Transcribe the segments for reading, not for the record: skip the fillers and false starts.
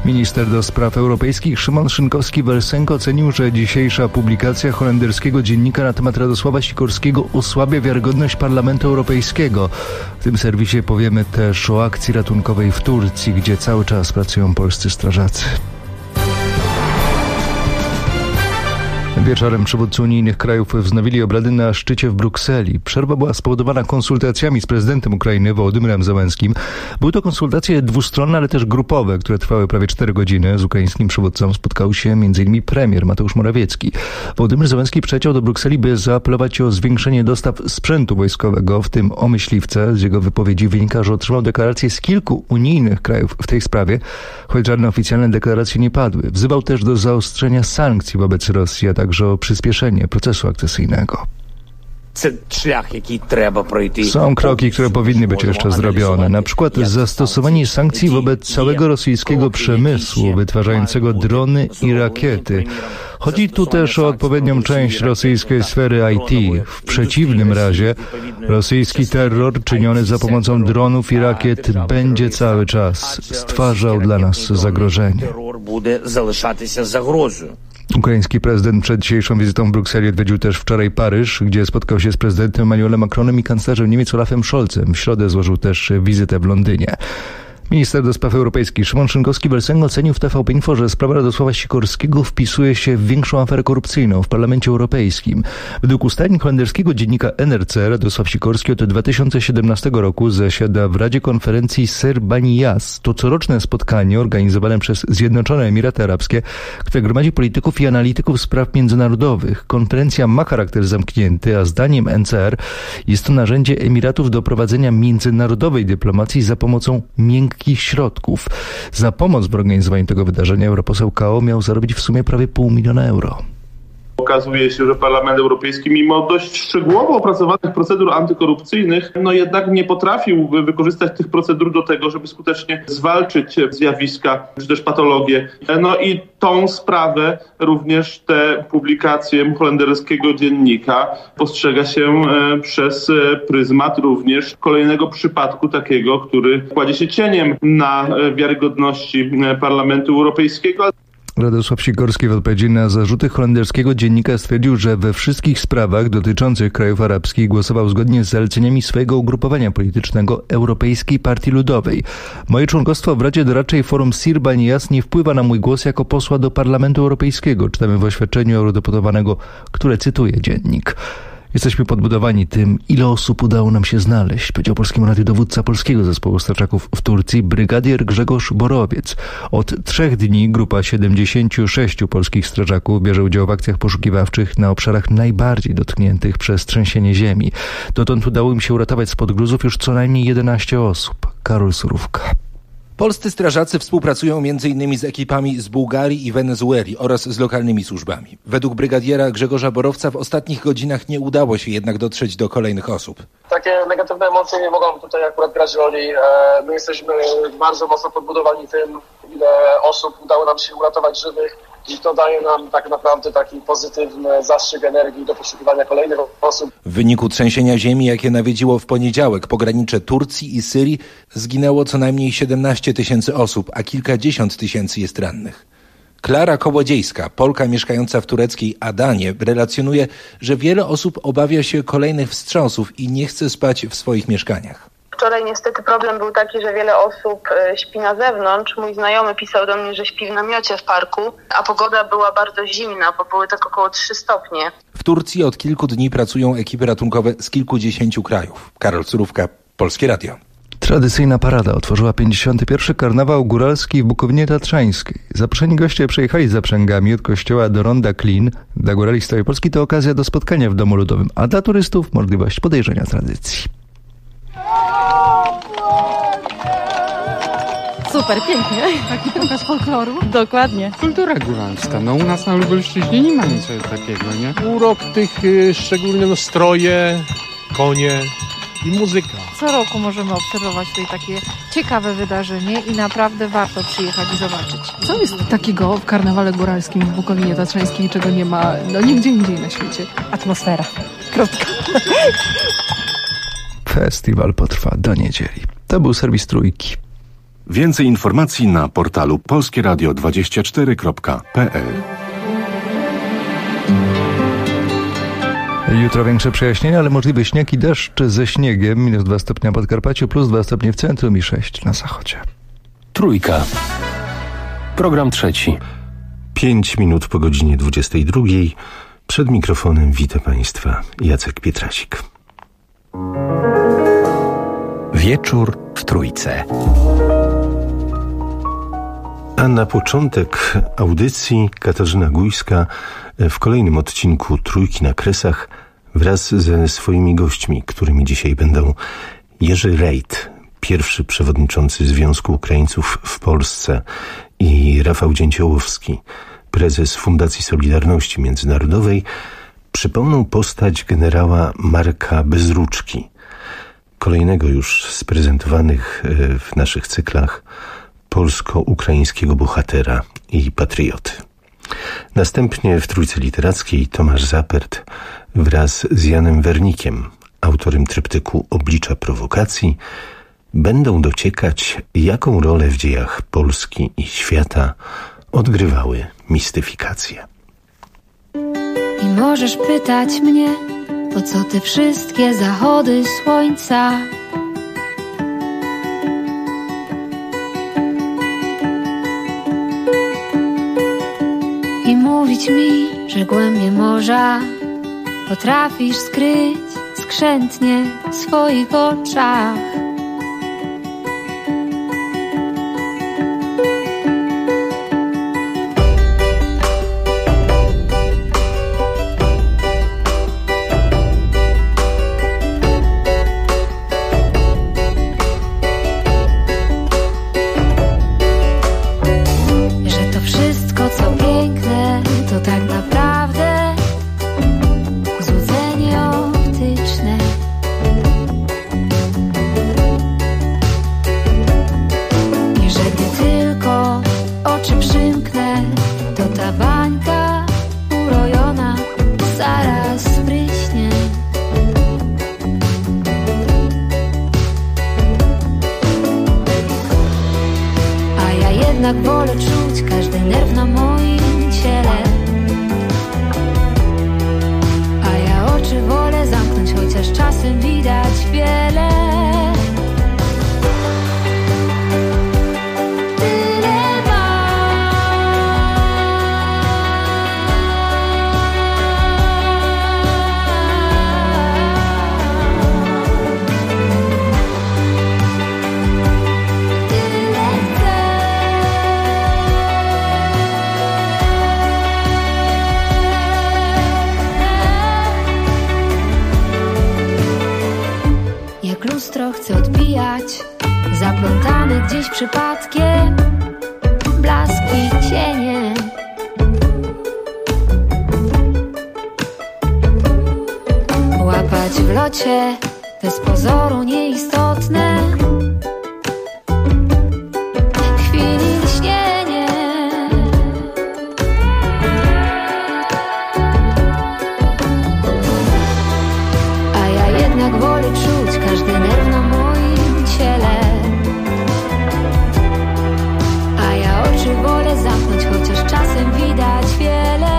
Minister do spraw europejskich Szymon Szynkowski-Welsenko ocenił, że dzisiejsza publikacja holenderskiego dziennika na temat Radosława Sikorskiego osłabia wiarygodność Parlamentu Europejskiego. W tym serwisie powiemy też o akcji ratunkowej w Turcji, gdzie cały czas pracują polscy strażacy. Wieczorem przywódcy unijnych krajów wznowili obrady na szczycie w Brukseli. Przerwa była spowodowana konsultacjami z prezydentem Ukrainy Wołodymyrem Zełenskim. Były to konsultacje dwustronne, ale też grupowe, które trwały prawie 4 godziny. Z ukraińskim przywódcą spotkał się m.in. premier Mateusz Morawiecki. Wołodymyr Zełenski przyleciał do Brukseli, by zaapelować o zwiększenie dostaw sprzętu wojskowego, w tym o myśliwce. Z jego wypowiedzi wynika, że otrzymał deklaracje z kilku unijnych krajów w tej sprawie, choć żadne oficjalne deklaracje nie padły. Wzywał też do zaostrzenia sankcji wobec Rosji, a także o przyspieszenie procesu akcesyjnego. Są kroki, które powinny być jeszcze zrobione. Na przykład zastosowanie sankcji wobec całego rosyjskiego przemysłu wytwarzającego drony i rakiety. Chodzi tu też o odpowiednią część rosyjskiej sfery IT. W przeciwnym razie rosyjski terror czyniony za pomocą dronów i rakiet będzie cały czas stwarzał dla nas zagrożenie. Ukraiński prezydent przed dzisiejszą wizytą w Brukseli odwiedził też wczoraj Paryż, gdzie spotkał się z prezydentem Emmanuelem Macronem i kanclerzem Niemiec Olafem Scholzem. W środę złożył też wizytę w Londynie. Minister do spraw europejskich Szymon Szynkowski-Welsenko ocenił w TVP Info, że sprawa Radosława Sikorskiego wpisuje się w większą aferę korupcyjną w Parlamencie Europejskim. Według ustaleń holenderskiego dziennika NRC Radosław Sikorski od 2017 roku zasiada w Radzie Konferencji Ser Bani Yas. To coroczne spotkanie organizowane przez Zjednoczone Emiraty Arabskie, które gromadzi polityków i analityków spraw międzynarodowych. Konferencja ma charakter zamknięty, a zdaniem NCR jest to narzędzie Emiratów do prowadzenia międzynarodowej dyplomacji za pomocą miękkich środków. Za pomoc w organizowaniu tego wydarzenia europoseł KO miał zarobić w sumie prawie 500 000 euro. Okazuje się, że Parlament Europejski, mimo dość szczegółowo opracowanych procedur antykorupcyjnych, jednak nie potrafił wykorzystać tych procedur do tego, żeby skutecznie zwalczyć zjawiska czy też patologie. I tą sprawę, również te publikacje holenderskiego dziennika postrzega się przez pryzmat również kolejnego przypadku takiego, który kładzie się cieniem na wiarygodności Parlamentu Europejskiego. Radosław Sikorski w odpowiedzi na zarzuty holenderskiego dziennika stwierdził, że we wszystkich sprawach dotyczących krajów arabskich głosował zgodnie z zaleceniami swojego ugrupowania politycznego Europejskiej Partii Ludowej. Moje członkostwo w Radzie Doradczej Forum Sir Bani Yas nie wpływa na mój głos jako posła do Parlamentu Europejskiego, czytamy w oświadczeniu eurodeputowanego, które cytuje dziennik. Jesteśmy podbudowani tym, ile osób udało nam się znaleźć, powiedział Polskiemu Radiu dowódca polskiego zespołu strażaków w Turcji, brygadier Grzegorz Borowiec. Od 3 dni grupa 76 polskich strażaków bierze udział w akcjach poszukiwawczych na obszarach najbardziej dotkniętych przez trzęsienie ziemi. Dotąd udało im się uratować spod gruzów już co najmniej 11 osób. Karol Surówka. Polscy strażacy współpracują m.in. z ekipami z Bułgarii i Wenezueli oraz z lokalnymi służbami. Według brygadiera Grzegorza Borowca w ostatnich godzinach nie udało się jednak dotrzeć do kolejnych osób. Takie negatywne emocje nie mogą tutaj akurat grać roli. My jesteśmy bardzo mocno podbudowani tym, ile osób udało nam się uratować żywych i to daje nam tak naprawdę taki pozytywny zastrzyk energii do poszukiwania kolejnych osób. W wyniku trzęsienia ziemi, jakie nawiedziło w poniedziałek pogranicze Turcji i Syrii, zginęło co najmniej 17 000 osób, a kilkadziesiąt tysięcy jest rannych. Klara Kołodziejska, Polka mieszkająca w tureckiej Adanie, relacjonuje, że wiele osób obawia się kolejnych wstrząsów i nie chce spać w swoich mieszkaniach. Wczoraj niestety problem był taki, że wiele osób śpi na zewnątrz. Mój znajomy pisał do mnie, że śpi w namiocie w parku, a pogoda była bardzo zimna, bo były tak około 3 stopnie. W Turcji od kilku dni pracują ekipy ratunkowe z kilkudziesięciu krajów. Karol Surówka, Polskie Radio. Tradycyjna parada otworzyła 51. karnawał góralski w Bukowinie Tatrzańskiej. Zaproszeni goście przejechali zaprzęgami od kościoła do ronda Klin. Dla górali z całej Polski to okazja do spotkania w Domu Ludowym, a dla turystów możliwość podejrzenia tradycji. Super, pięknie. Taki pokaz folkloru? Dokładnie. Kultura góralska. U nas na Lubelszczyźnie nie ma nic takiego, nie? Urok tych szczególnie stroje, konie i muzyka. Co roku możemy obserwować tutaj takie ciekawe wydarzenie i naprawdę warto przyjechać i zobaczyć. Co jest takiego w karnawale góralskim w Bukowinie Tatrzańskiej, czego nie ma nigdzie indziej na świecie? Atmosfera. Krótka. Festiwal potrwa do niedzieli. To był serwis Trójki. Więcej informacji na portalu polskieradio24.pl. Jutro większe przejaśnienia, ale możliwy śnieg i deszcz ze śniegiem. -2 stopnie na Podkarpaciu, +2 stopnie w centrum i 6 na zachodzie. Trójka. Program trzeci. 5 minut po godzinie 22. Przed mikrofonem witam Państwa Jacek Pietrasik. Wieczór w Trójce. A na początek audycji Katarzyna Gujska w kolejnym odcinku Trójki na Kresach wraz ze swoimi gośćmi, którymi dzisiaj będą Jerzy Rejt, pierwszy przewodniczący Związku Ukraińców w Polsce, i Rafał Dzięciołowski, prezes Fundacji Solidarności Międzynarodowej, przypomną postać generała Marka Bezruczki, kolejnego już z prezentowanych w naszych cyklach polsko-ukraińskiego bohatera i patrioty. Następnie w Trójce Literackiej Tomasz Zapert wraz z Janem Wernikiem, autorem tryptyku Oblicza prowokacji, będą dociekać, jaką rolę w dziejach Polski i świata odgrywały mistyfikacje. I możesz pytać mnie, po co te wszystkie zachody słońca? I mówić mi, że głębie morza potrafisz skryć skrzętnie w swoich oczach. Jednak wolę czuć każdy nerw na moim ciele, a ja oczy wolę zamknąć, chociaż czasem widać wiele. Lustro chcę odbijać zaplątane gdzieś przypadkiem blaski, cienie. Łapać w locie te z pozoru nieistotne chwili lśnienie. A ja jednak wolę czuć każdy nerw na moim ciele, a ja oczy wolę zamknąć, chociaż czasem widać wiele.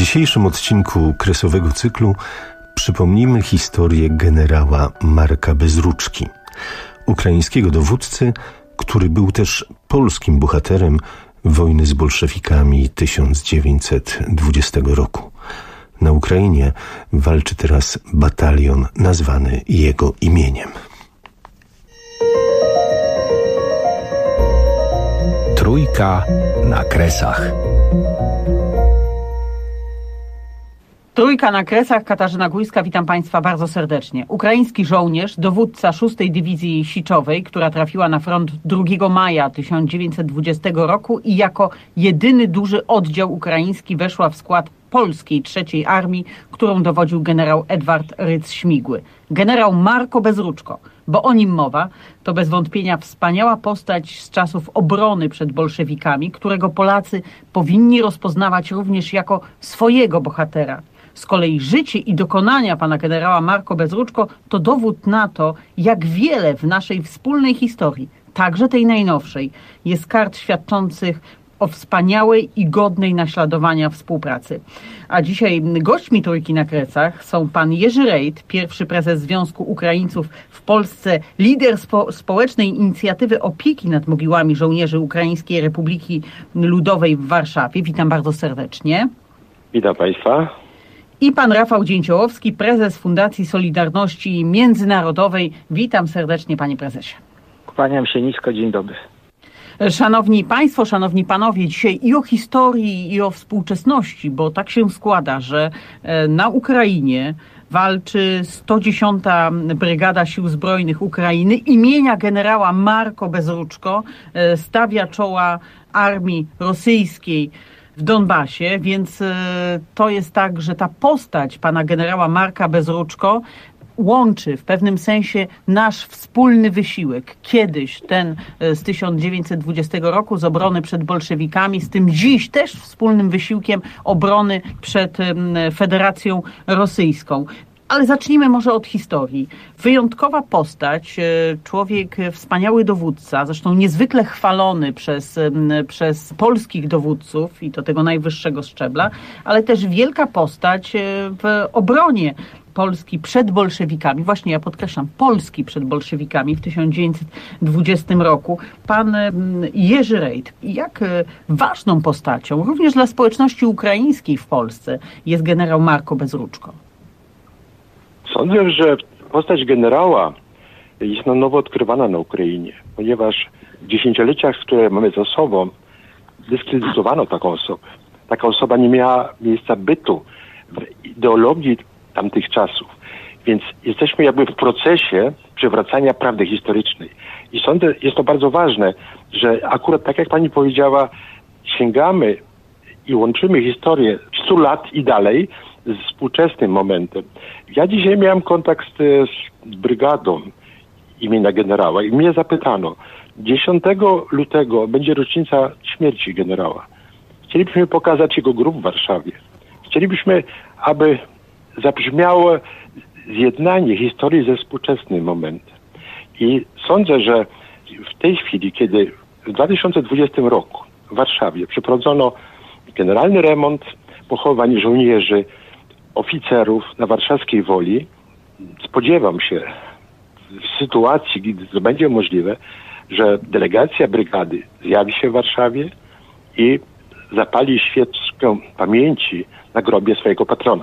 dzisiejszym odcinku kresowego cyklu przypomnimy historię generała Marka Bezruczki, ukraińskiego dowódcy, który był też polskim bohaterem wojny z bolszewikami 1920 roku. Na Ukrainie walczy teraz batalion nazwany jego imieniem. Trójka na Kresach. Trójka na Kresach, Katarzyna Gujska, witam Państwa bardzo serdecznie. Ukraiński żołnierz, dowódca 6. Dywizji Siczowej, która trafiła na front 2 maja 1920 roku i jako jedyny duży oddział ukraiński weszła w skład polskiej III Armii, którą dowodził generał Edward Rydz-Śmigły. Generał Marko Bezruczko, bo o nim mowa, to bez wątpienia wspaniała postać z czasów obrony przed bolszewikami, którego Polacy powinni rozpoznawać również jako swojego bohatera. Z kolei życie i dokonania pana generała Marko Bezruczko to dowód na to, jak wiele w naszej wspólnej historii, także tej najnowszej, jest kart świadczących o wspaniałej i godnej naśladowania współpracy. A dzisiaj gośćmi Trójki na Kresach są pan Jerzy Rejt, pierwszy prezes Związku Ukraińców w Polsce, lider społecznej inicjatywy opieki nad mogiłami żołnierzy Ukraińskiej Republiki Ludowej w Warszawie. Witam bardzo serdecznie. Witam Państwa. I pan Rafał Dzięciołowski, prezes Fundacji Solidarności Międzynarodowej. Witam serdecznie, panie prezesie. Kłaniam się nisko, dzień dobry. Szanowni Państwo, szanowni Panowie, dzisiaj i o historii, i o współczesności, bo tak się składa, że na Ukrainie walczy 110. Brygada Sił Zbrojnych Ukrainy imienia generała Marko Bezruczko, stawia czoła armii rosyjskiej w Donbasie, więc to jest tak, że ta postać pana generała Marka Bezruczko łączy w pewnym sensie nasz wspólny wysiłek. Kiedyś ten z 1920 roku z obrony przed bolszewikami, z tym dziś też wspólnym wysiłkiem obrony przed Federacją Rosyjską. Ale zacznijmy może od historii. Wyjątkowa postać, człowiek, wspaniały dowódca, zresztą niezwykle chwalony przez polskich dowódców i to tego najwyższego szczebla, ale też wielka postać w obronie Polski przed bolszewikami, właśnie ja podkreślam, Polski przed bolszewikami w 1920 roku. Pan Jerzy Rejt, jak ważną postacią, również dla społeczności ukraińskiej w Polsce, jest generał Marko Bezruczko? Sądzę, że postać generała jest na nowo odkrywana na Ukrainie, ponieważ w dziesięcioleciach, które mamy za sobą, dyskredytowano taką osobę. Taka osoba nie miała miejsca bytu w ideologii tamtych czasów. Więc jesteśmy jakby w procesie przywracania prawdy historycznej. I sądzę, jest to bardzo ważne, że akurat tak jak pani powiedziała, sięgamy i łączymy historię 100 lat i dalej z współczesnym momentem. Ja dzisiaj miałem kontakt z brygadą imienia generała i mnie zapytano, 10 lutego będzie rocznica śmierci generała. Chcielibyśmy pokazać jego grób w Warszawie. Chcielibyśmy, aby zabrzmiało zjednanie historii ze współczesnym momentem. I sądzę, że w tej chwili, kiedy w 2020 roku w Warszawie przeprowadzono generalny remont pochowań żołnierzy, oficerów na warszawskiej Woli, spodziewam się w sytuacji, gdy to będzie możliwe, że delegacja brygady zjawi się w Warszawie i zapali świeczkę pamięci na grobie swojego patrona.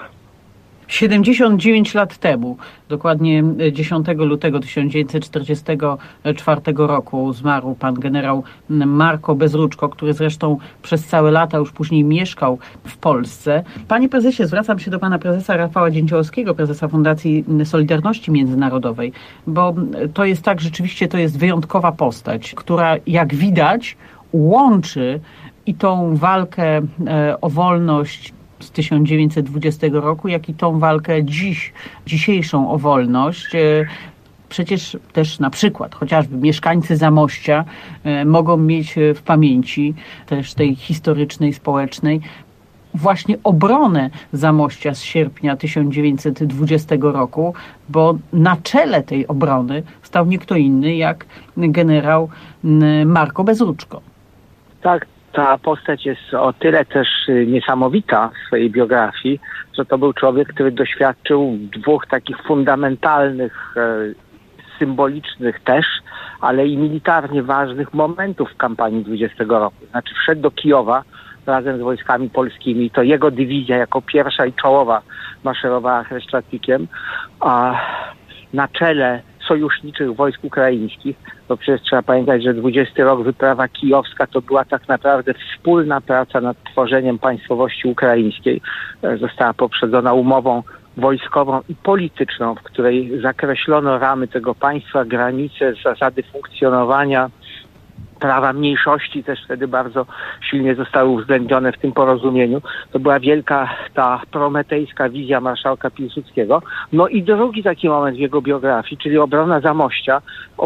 79 lat temu, dokładnie 10 lutego 1944 roku zmarł pan generał Marko Bezruczko, który zresztą przez całe lata już później mieszkał w Polsce. Panie prezesie, zwracam się do pana prezesa Rafała Dzięciołowskiego, prezesa Fundacji Solidarności Międzynarodowej, bo to jest tak, rzeczywiście to jest wyjątkowa postać, która jak widać łączy i tą walkę o wolność z 1920 roku, jak i tą walkę dzisiejszą o wolność. Przecież też na przykład chociażby mieszkańcy Zamościa mogą mieć w pamięci też tej historycznej, społecznej właśnie obronę Zamościa z sierpnia 1920 roku, bo na czele tej obrony stał nie kto inny jak generał Marko Bezruczko. Tak, Ta postać jest o tyle też niesamowita w swojej biografii, że to był człowiek, który doświadczył dwóch takich fundamentalnych, symbolicznych też, ale i militarnie ważnych momentów w kampanii 20 roku. Znaczy wszedł do Kijowa razem z wojskami polskimi. To jego dywizja jako pierwsza i czołowa maszerowała Chreszczatikiem, a na czele sojuszniczych wojsk ukraińskich, bo przecież trzeba pamiętać, że 20 rok wyprawa kijowska to była tak naprawdę wspólna praca nad tworzeniem państwowości ukraińskiej. Została poprzedzona umową wojskową i polityczną, w której zakreślono ramy tego państwa, granice, zasady funkcjonowania, prawa mniejszości też wtedy bardzo silnie zostały uwzględnione w tym porozumieniu. To była wielka ta prometejska wizja marszałka Piłsudskiego. No i drugi taki moment w jego biografii, czyli obrona Zamościa,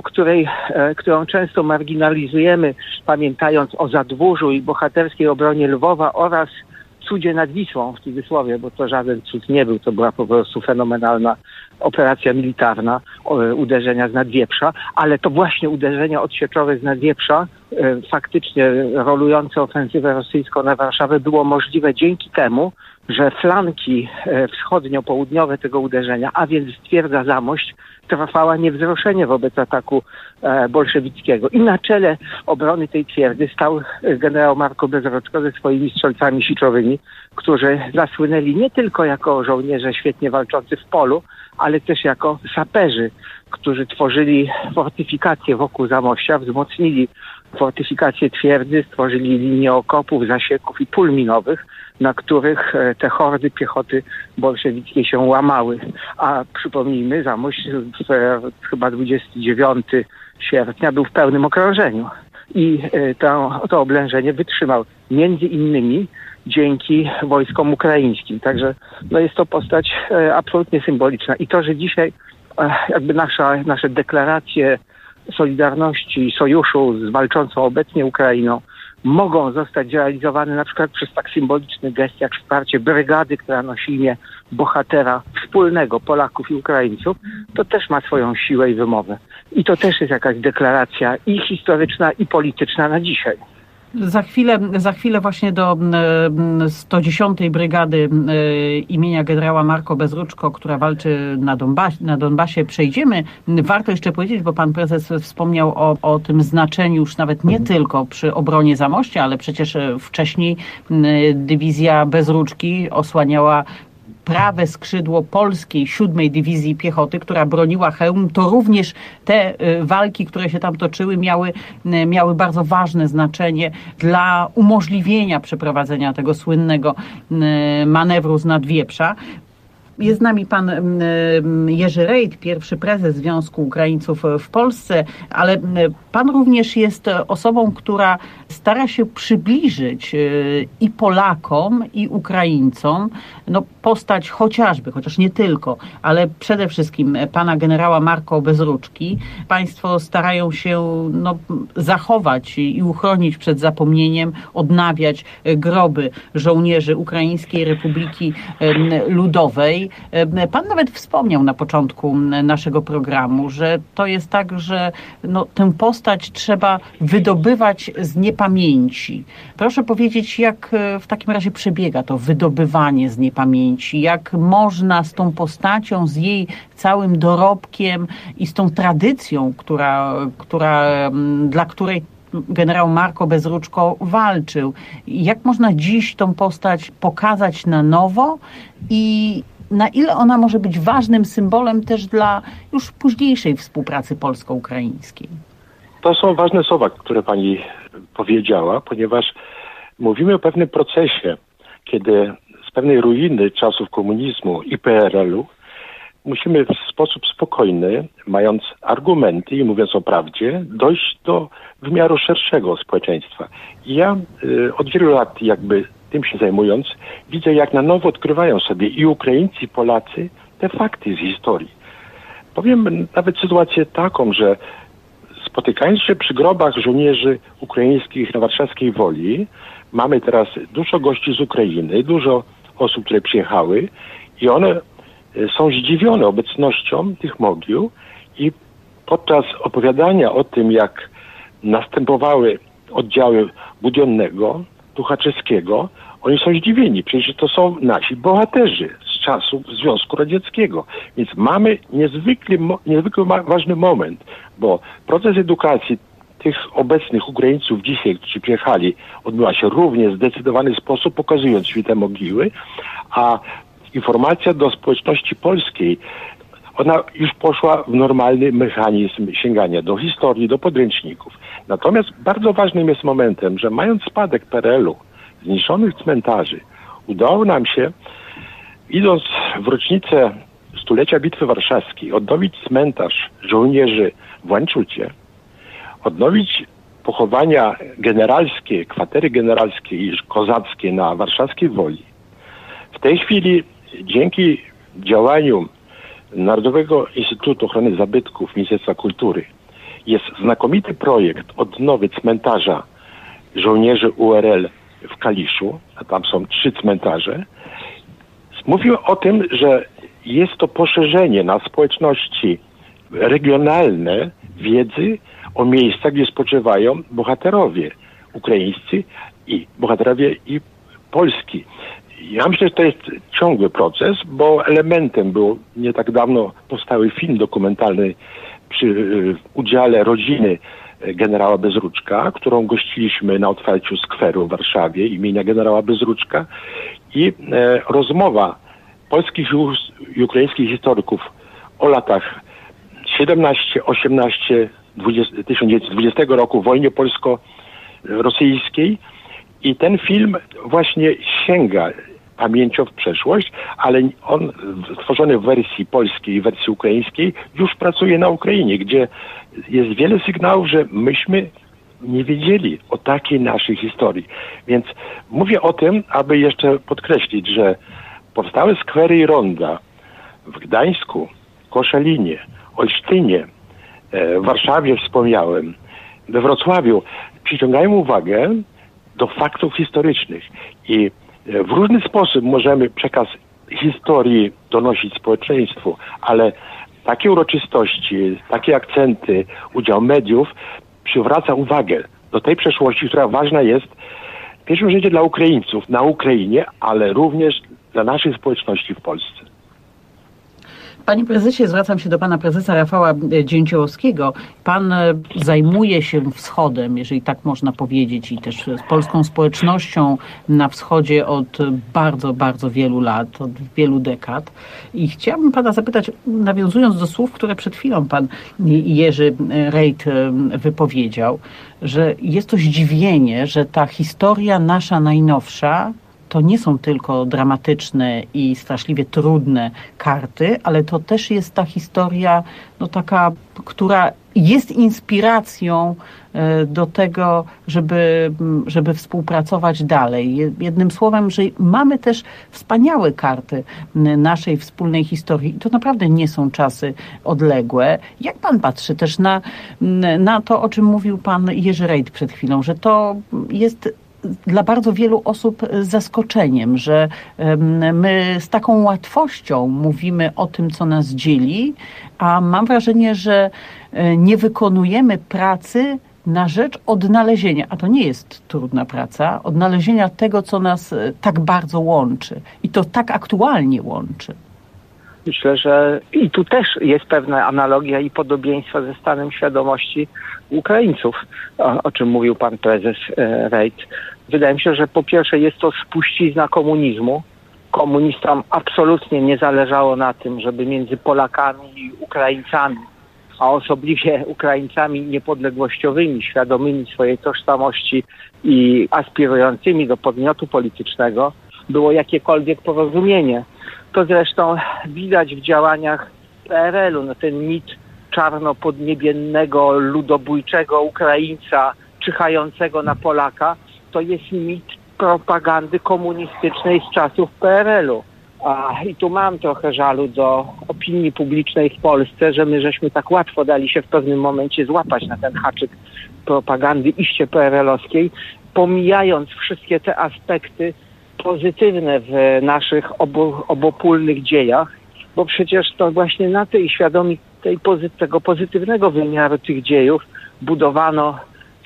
którą często marginalizujemy, pamiętając o Zadwórzu i bohaterskiej obronie Lwowa oraz cudzie nad Wisłą, w cudzysłowie, bo to żaden cud nie był, to była po prostu fenomenalna operacja militarna, uderzenia z Nadwieprza, ale to właśnie uderzenia odsieczowe z Nadwieprza, faktycznie rolujące ofensywę rosyjską na Warszawę, było możliwe dzięki temu, że flanki wschodnio-południowe tego uderzenia, a więc twierdza Zamość, trwała niewzruszenie wobec ataku bolszewickiego. I na czele obrony tej twierdzy stał generał Marko Bezruczko ze swoimi strzelcami siczowymi, którzy zasłynęli nie tylko jako żołnierze świetnie walczący w polu, ale też jako saperzy, którzy tworzyli fortyfikacje wokół Zamościa, wzmocnili fortyfikacje twierdzy, stworzyli linię okopów, zasieków i pól minowych, na których te hordy piechoty bolszewickiej się łamały. A przypomnijmy, Zamość chyba 29 sierpnia był w pełnym okrążeniu. I to oblężenie wytrzymał między innymi dzięki wojskom ukraińskim. Także jest to postać absolutnie symboliczna. I to, że dzisiaj jakby nasze deklaracje solidarności, sojuszu z walczącą obecnie Ukrainą mogą zostać zrealizowane na przykład przez tak symboliczny gest jak wsparcie brygady, która nosi imię bohatera wspólnego Polaków i Ukraińców, to też ma swoją siłę i wymowę. I to też jest jakaś deklaracja i historyczna, i polityczna na dzisiaj. Za chwilę właśnie do 110. Brygady imienia generała Marko Bezruczko, która walczy na Donbasie, przejdziemy. Warto jeszcze powiedzieć, bo pan prezes wspomniał o tym znaczeniu już nawet nie tylko przy obronie Zamościa, ale przecież wcześniej dywizja Bezruczki osłaniała prawe skrzydło polskiej 7. Dywizji Piechoty, która broniła Chełm. To również te walki, które się tam toczyły, miały bardzo ważne znaczenie dla umożliwienia przeprowadzenia tego słynnego manewru z Nadwieprza. Jest z nami pan Jerzy Rejt, pierwszy prezes Związku Ukraińców w Polsce, ale pan również jest osobą, która stara się przybliżyć i Polakom, i Ukraińcom postać chociaż nie tylko, ale przede wszystkim pana generała Marko Bezruczki. Państwo starają się zachować i uchronić przed zapomnieniem, odnawiać groby żołnierzy Ukraińskiej Republiki Ludowej. Pan nawet wspomniał na początku naszego programu, że to jest tak, że tę postać trzeba wydobywać z niepamięci. Proszę powiedzieć, jak w takim razie przebiega to wydobywanie z niepamięci, jak można z tą postacią, z jej całym dorobkiem i z tą tradycją, dla której generał Marko Bezruczko walczył. Jak można dziś tą postać pokazać na nowo i na ile ona może być ważnym symbolem też dla już późniejszej współpracy polsko-ukraińskiej? To są ważne słowa, które pani powiedziała, ponieważ mówimy o pewnym procesie, kiedy z pewnej ruiny czasów komunizmu i PRL-u musimy w sposób spokojny, mając argumenty i mówiąc o prawdzie, dojść do wymiaru szerszego społeczeństwa. I ja od wielu lat tym się zajmując, widzę, jak na nowo odkrywają sobie i Ukraińcy, i Polacy te fakty z historii. Powiem nawet sytuację taką, że spotykając się przy grobach żołnierzy ukraińskich na warszawskiej Woli, mamy teraz dużo gości z Ukrainy, dużo osób, które przyjechały i one są zdziwione obecnością tych mogił i podczas opowiadania o tym, jak następowały oddziały Budionnego, Tuchaczewskiego, oni są zdziwieni. Przecież to są nasi bohaterzy z czasów Związku Radzieckiego. Więc mamy niezwykle ważny moment, bo proces edukacji tych obecnych Ukraińców dzisiaj, którzy przyjechali, odbyła się również w zdecydowany sposób, pokazując święte mogiły, a informacja do społeczności polskiej, ona już poszła w normalny mechanizm sięgania do historii, do podręczników. Natomiast bardzo ważnym jest momentem, że mając spadek PRL-u, zniszczonych cmentarzy, udało nam się, idąc w rocznicę stulecia Bitwy Warszawskiej, odnowić cmentarz żołnierzy w Łańczucie, odnowić pochowania generalskie, kwatery generalskie i kozackie na warszawskiej Woli. W tej chwili dzięki działaniu Narodowego Instytutu Ochrony Zabytków Ministerstwa Kultury jest znakomity projekt odnowy cmentarza żołnierzy URL w Kaliszu, a tam są 3 cmentarze. Mówił o tym, że jest to poszerzenie na społeczności regionalne wiedzy o miejscach, gdzie spoczywają bohaterowie ukraińscy i bohaterowie i polski. Ja myślę, że to jest ciągły proces, bo elementem był nie tak dawno powstały film dokumentalny przy udziale rodziny generała Bezruczka, którą gościliśmy na otwarciu skweru w Warszawie imienia generała Bezruczka i rozmowa polskich i ukraińskich historyków o latach 17, 18, 1920 roku, wojnie polsko-rosyjskiej i ten film właśnie sięga pamięcią w przeszłość, ale on stworzony w wersji polskiej i wersji ukraińskiej już pracuje na Ukrainie, gdzie jest wiele sygnałów, że myśmy nie wiedzieli o takiej naszej historii. Więc mówię o tym, aby jeszcze podkreślić, że powstałe skwery i ronda w Gdańsku, Koszalinie, Olsztynie, w Warszawie wspomniałem, we Wrocławiu przyciągają uwagę do faktów historycznych i w różny sposób możemy przekaz historii donosić społeczeństwu, ale takie uroczystości, takie akcenty, udział mediów przywraca uwagę do tej przeszłości, która ważna jest w pierwszym rzędzie dla Ukraińców na Ukrainie, ale również dla naszej społeczności w Polsce. Panie prezesie, zwracam się do pana prezesa Rafała Dzięciołowskiego. Pan zajmuje się wschodem, jeżeli tak można powiedzieć, i też z polską społecznością na wschodzie od bardzo, bardzo wielu lat, od wielu dekad. I chciałabym pana zapytać, nawiązując do słów, które przed chwilą pan Jerzy Rejt wypowiedział, że jest to zdziwienie, że ta historia nasza najnowsza to nie są tylko dramatyczne i straszliwie trudne karty, ale to też jest ta historia, no taka, która jest inspiracją do tego, żeby współpracować dalej. Jednym słowem, że mamy też wspaniałe karty naszej wspólnej historii. I to naprawdę nie są czasy odległe. Jak pan patrzy też na to, o czym mówił pan Jerzy Rejt przed chwilą, że to jest dla bardzo wielu osób zaskoczeniem, że my z taką łatwością mówimy o tym, co nas dzieli, a mam wrażenie, że nie wykonujemy pracy na rzecz odnalezienia, a to nie jest trudna praca, odnalezienia tego, co nas tak bardzo łączy i to tak aktualnie łączy. Myślę, że i tu też jest pewna analogia i podobieństwo ze stanem świadomości Ukraińców, o czym mówił pan prezes Rejt. Wydaje mi się, że po pierwsze jest to spuścizna komunizmu. Komunistom absolutnie nie zależało na tym, żeby między Polakami i Ukraińcami, a osobliwie Ukraińcami niepodległościowymi, świadomymi swojej tożsamości i aspirującymi do podmiotu politycznego, było jakiekolwiek porozumienie. To zresztą widać w działaniach PRL-u. No, ten mit czarnopodniebiennego, ludobójczego Ukraińca czyhającego na Polaka to jest mit propagandy komunistycznej z czasów PRL-u. I tu mam trochę żalu do opinii publicznej w Polsce, że my żeśmy tak łatwo dali się w pewnym momencie złapać na ten haczyk propagandy iście PRL-owskiej, pomijając wszystkie te aspekty pozytywne w naszych obopólnych dziejach, bo przecież to właśnie na tej świadomi tego pozytywnego wymiaru tych dziejów budowano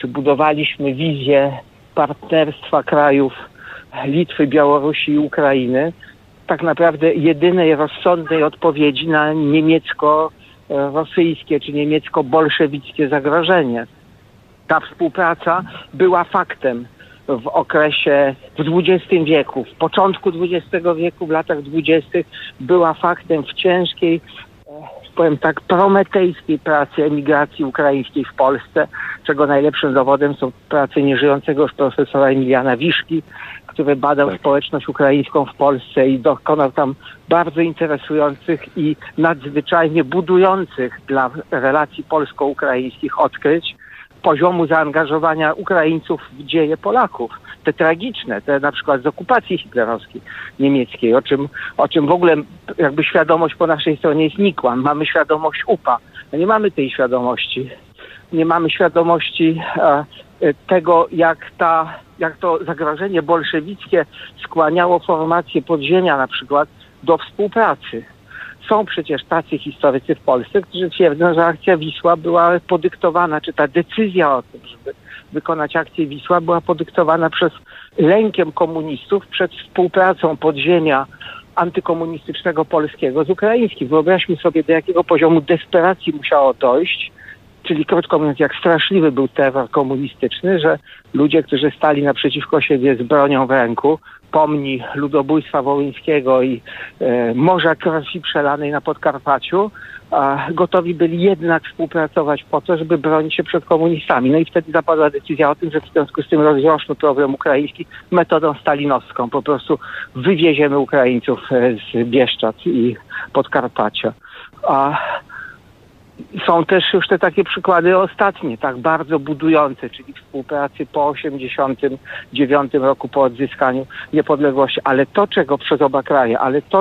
czy budowaliśmy wizję partnerstwa krajów Litwy, Białorusi i Ukrainy, tak naprawdę jedynej rozsądnej odpowiedzi na niemiecko-rosyjskie czy niemiecko-bolszewickie zagrożenie. Ta współpraca była faktem w okresie, w XX wieku, w początku XX wieku, w latach 20. była faktem w ciężkiej, powiem tak, prometejskiej pracy emigracji ukraińskiej w Polsce, czego najlepszym dowodem są prace nieżyjącego już profesora Emiliana Wiszki, który badał społeczność ukraińską w Polsce i dokonał tam bardzo interesujących i nadzwyczajnie budujących dla relacji polsko-ukraińskich odkryć poziomu zaangażowania Ukraińców w dzieje Polaków. Te tragiczne, te na przykład z okupacji hitlerowskiej niemieckiej, o czym w ogóle jakby świadomość po naszej stronie jest nikła. Mamy świadomość UPA. No nie mamy tej świadomości. Nie mamy świadomości tego, jak to zagrożenie bolszewickie skłaniało formacje podziemia na przykład do współpracy. Są przecież tacy historycy w Polsce, którzy twierdzą, że akcja Wisła była podyktowana, czy ta decyzja o tym, żeby wykonać akcję Wisła była podyktowana przez lękiem komunistów przed współpracą podziemia antykomunistycznego polskiego z ukraińskim. Wyobraźmy sobie, do jakiego poziomu desperacji musiało dojść, czyli krótko mówiąc, jak straszliwy był terror komunistyczny, że ludzie, którzy stali naprzeciwko siebie z bronią w ręku, pomni ludobójstwa wołyńskiego i morza krwi przelanej na Podkarpaciu, gotowi byli jednak współpracować po to, żeby bronić się przed komunistami. No i wtedy zapadła decyzja o tym, że w związku z tym rozwiążmy problem ukraiński metodą stalinowską. Po prostu wywieziemy Ukraińców z Bieszczad i Podkarpacia. Są też już te takie przykłady ostatnie, tak bardzo budujące, czyli współpracy po 1989 roku, po odzyskaniu niepodległości. Ale to, czego przez oba kraje,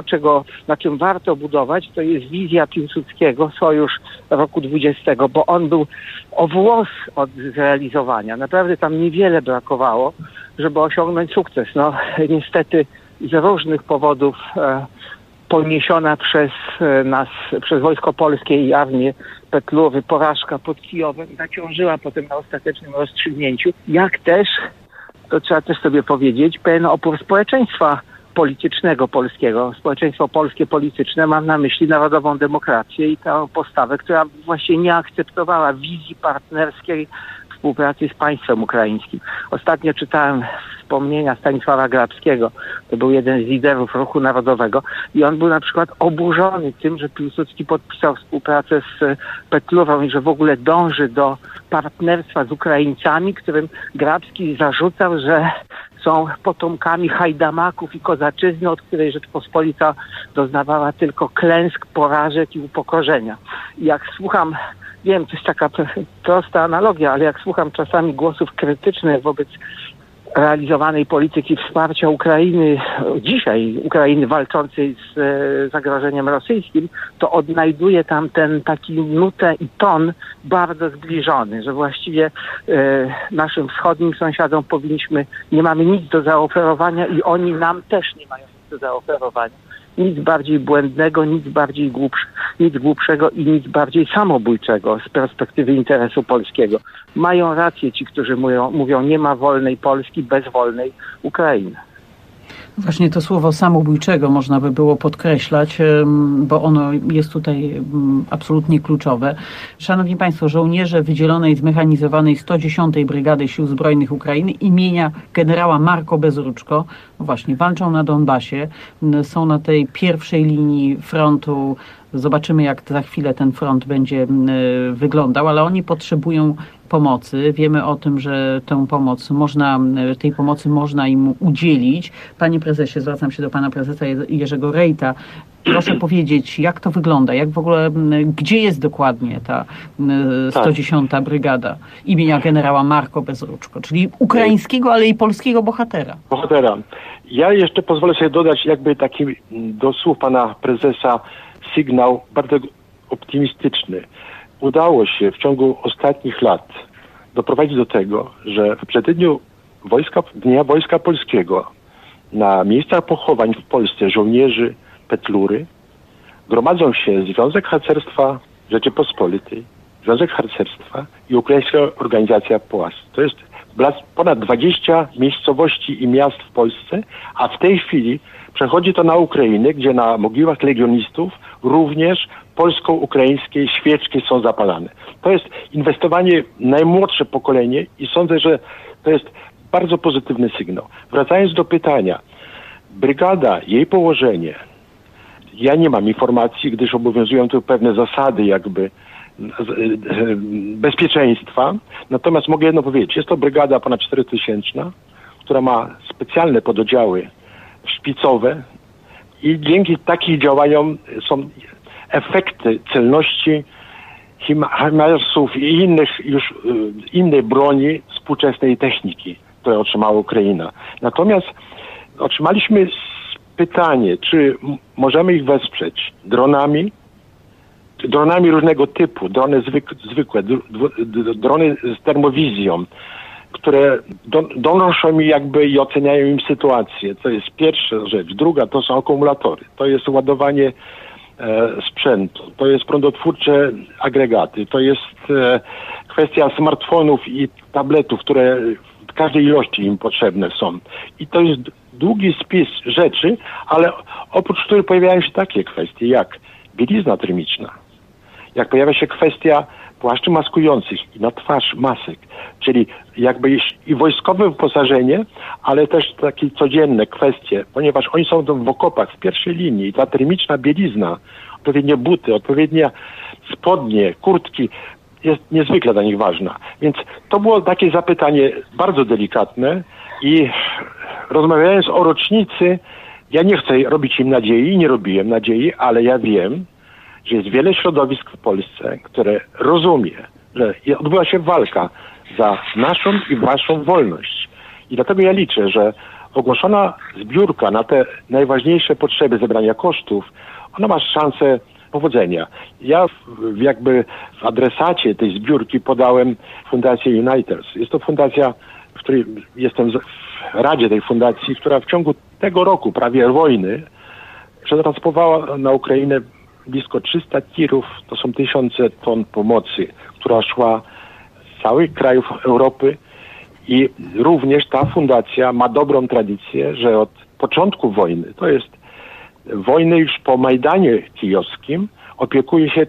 na czym warto budować, to jest wizja Piłsudskiego, sojusz roku 20, bo on był o włos od zrealizowania. Naprawdę tam niewiele brakowało, żeby osiągnąć sukces. No niestety z różnych powodów poniesiona przez nas, przez Wojsko Polskie i Armię Petlury porażka pod Kijowem zaciążyła potem na ostatecznym rozstrzygnięciu, jak też, to trzeba też sobie powiedzieć, pewien opór społeczeństwa politycznego polskiego. Społeczeństwo polskie polityczne, mam na myśli narodową demokrację i tę postawę, która właśnie nie akceptowała wizji partnerskiej współpracy z państwem ukraińskim. Ostatnio czytałem wspomnienia Stanisława Grabskiego, to był jeden z liderów Ruchu Narodowego i on był na przykład oburzony tym, że Piłsudski podpisał współpracę z Petlurą i że w ogóle dąży do partnerstwa z Ukraińcami, którym Grabski zarzucał, że są potomkami hajdamaków i kozaczyzny, od której Rzeczpospolita doznawała tylko klęsk, porażek i upokorzenia. I jak słucham, wiem, to jest taka prosta analogia, ale jak słucham czasami głosów krytycznych wobec realizowanej polityki wsparcia Ukrainy, dzisiaj Ukrainy walczącej z zagrożeniem rosyjskim, to odnajduję tam ten taki nutę i ton bardzo zbliżony, że właściwie naszym wschodnim sąsiadom nie mamy nic do zaoferowania i oni nam też nie mają nic do zaoferowania. Nic bardziej błędnego, nic głupszego i nic bardziej samobójczego z perspektywy interesu polskiego. Mają rację ci, którzy mówią, nie ma wolnej Polski bez wolnej Ukrainy. Właśnie to słowo samobójczego można by było podkreślać, bo ono jest tutaj absolutnie kluczowe. Szanowni Państwo, żołnierze wydzielonej zmechanizowanej 110. Brygady Sił Zbrojnych Ukrainy imienia generała Marko Bezruczko właśnie walczą na Donbasie, są na tej pierwszej linii frontu. Zobaczymy, jak za chwilę ten front będzie wyglądał, ale oni potrzebują pomocy. Wiemy o tym, że tej pomocy można im udzielić. Panie prezesie, zwracam się do pana prezesa Jerzego Rejta. Proszę powiedzieć, jak to wygląda? Jak w ogóle, gdzie jest dokładnie ta 110. Brygada imienia generała Marko Bezruczko, czyli ukraińskiego, ale i polskiego bohatera? Ja jeszcze pozwolę sobie dodać jakby taki do słów pana prezesa sygnał bardzo optymistyczny. Udało się w ciągu ostatnich lat doprowadzić do tego, że w przededniu Dnia Wojska Polskiego na miejscach pochowań w Polsce żołnierzy Petlury gromadzą się Związek Harcerstwa Rzeczypospolitej, Związek Harcerstwa i Ukraińska Organizacja POAS. To jest ponad 20 miejscowości i miast w Polsce, a w tej chwili przechodzi to na Ukrainę, gdzie na mogiłach legionistów również polsko-ukraińskie świeczki są zapalane. To jest inwestowanie w najmłodsze pokolenie i sądzę, że to jest bardzo pozytywny sygnał. Wracając do pytania, brygada, jej położenie, ja nie mam informacji, gdyż obowiązują tu pewne zasady jakby bezpieczeństwa. Natomiast mogę jedno powiedzieć, jest to brygada ponad 4000, która ma specjalne pododdziały szpicowe i dzięki takim działaniom są efekty celności HIMARS-ów i innej broni współczesnej techniki, które otrzymała Ukraina. Natomiast otrzymaliśmy pytanie, czy możemy ich wesprzeć dronami różnego typu, drony zwykłe, drony z termowizją, które donoszą mi jakby i oceniają im sytuację. To jest pierwsza rzecz. Druga to są akumulatory. To jest ładowanie sprzętu. To jest prądotwórcze agregaty. To jest kwestia smartfonów i tabletów, które w każdej ilości im potrzebne są. I to jest długi spis rzeczy, ale oprócz których pojawiają się takie kwestie jak bielizna termiczna, jak pojawia się kwestia płaszczy maskujących i na twarz masek, czyli jakby i wojskowe wyposażenie, ale też takie codzienne kwestie, ponieważ oni są w okopach w pierwszej linii i ta termiczna bielizna, odpowiednie buty, odpowiednie spodnie, kurtki jest niezwykle dla nich ważna. Więc to było takie zapytanie bardzo delikatne i rozmawiając o rocznicy, ja nie chcę robić im nadziei, nie robiłem nadziei, ale ja wiem, że jest wiele środowisk w Polsce, które rozumie, że odbyła się walka za naszą i waszą wolność. I dlatego ja liczę, że ogłoszona zbiórka na te najważniejsze potrzeby zebrania kosztów, ona ma szansę powodzenia. Ja jakby w adresacie tej zbiórki podałem Fundację Uniters. Jest to fundacja, w której jestem w Radzie tej fundacji, która w ciągu tego roku, prawie wojny, przetransportowała na Ukrainę blisko 300 tirów, to są 1000 ton pomocy, która szła z całych krajów Europy i również ta fundacja ma dobrą tradycję, że od początku wojny, to jest wojny już po Majdanie kijowskim, opiekuje się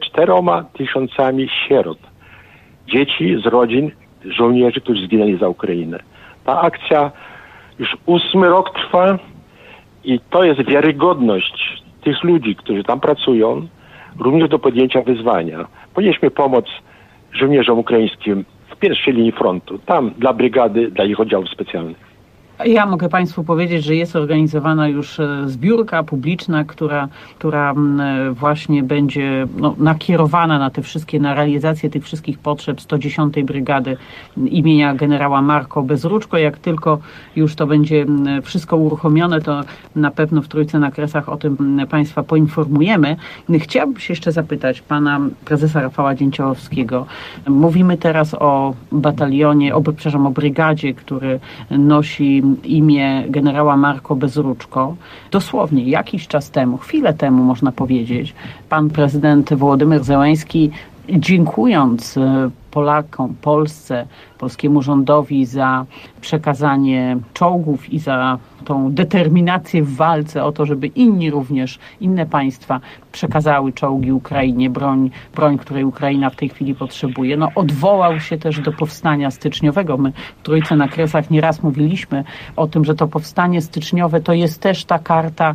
4000 sierot, dzieci z rodzin żołnierzy, którzy zginęli za Ukrainę. Ta akcja już 8 rok trwa i to jest wiarygodność tych ludzi, którzy tam pracują, również do podjęcia wyzwania. Powinniśmy pomóc żołnierzom ukraińskim w pierwszej linii frontu, tam dla brygady, dla ich oddziałów specjalnych. Ja mogę Państwu powiedzieć, że jest organizowana już zbiórka publiczna, która właśnie będzie nakierowana na te wszystkie, na realizację tych wszystkich potrzeb 110. Brygady imienia generała Marco Bezruczko. Jak tylko już to będzie wszystko uruchomione, to na pewno w Trójce na Kresach o tym Państwa poinformujemy. Chciałabym się jeszcze zapytać pana prezesa Rafała Dzięciołowskiego. Mówimy teraz o batalionie, o brygadzie, który nosi imię generała Marco Bezruczko. Dosłownie jakiś czas temu, chwilę temu można powiedzieć, pan prezydent Wołodymyr Zełenski, dziękując Polakom, Polsce, polskiemu rządowi za przekazanie czołgów i za tą determinację w walce o to, żeby inni również, inne państwa przekazały czołgi Ukrainie, broń, której Ukraina w tej chwili potrzebuje. Odwołał się też do powstania styczniowego. My w Trójce na Kresach nieraz mówiliśmy o tym, że to powstanie styczniowe to jest też ta karta,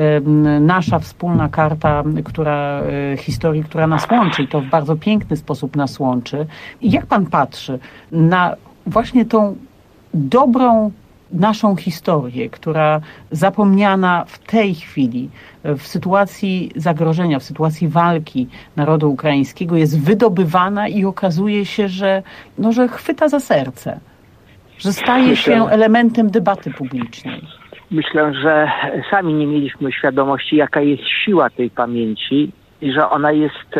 nasza wspólna karta, historii, która nas łączy i to w bardzo piękny sposób nas łączy. I jak pan patrzy na właśnie tą dobrą naszą historię, która zapomniana w tej chwili, w sytuacji zagrożenia, w sytuacji walki narodu ukraińskiego jest wydobywana i okazuje się, że chwyta za serce, że staje się elementem debaty publicznej? Myślę, że sami nie mieliśmy świadomości, jaka jest siła tej pamięci i że ona jest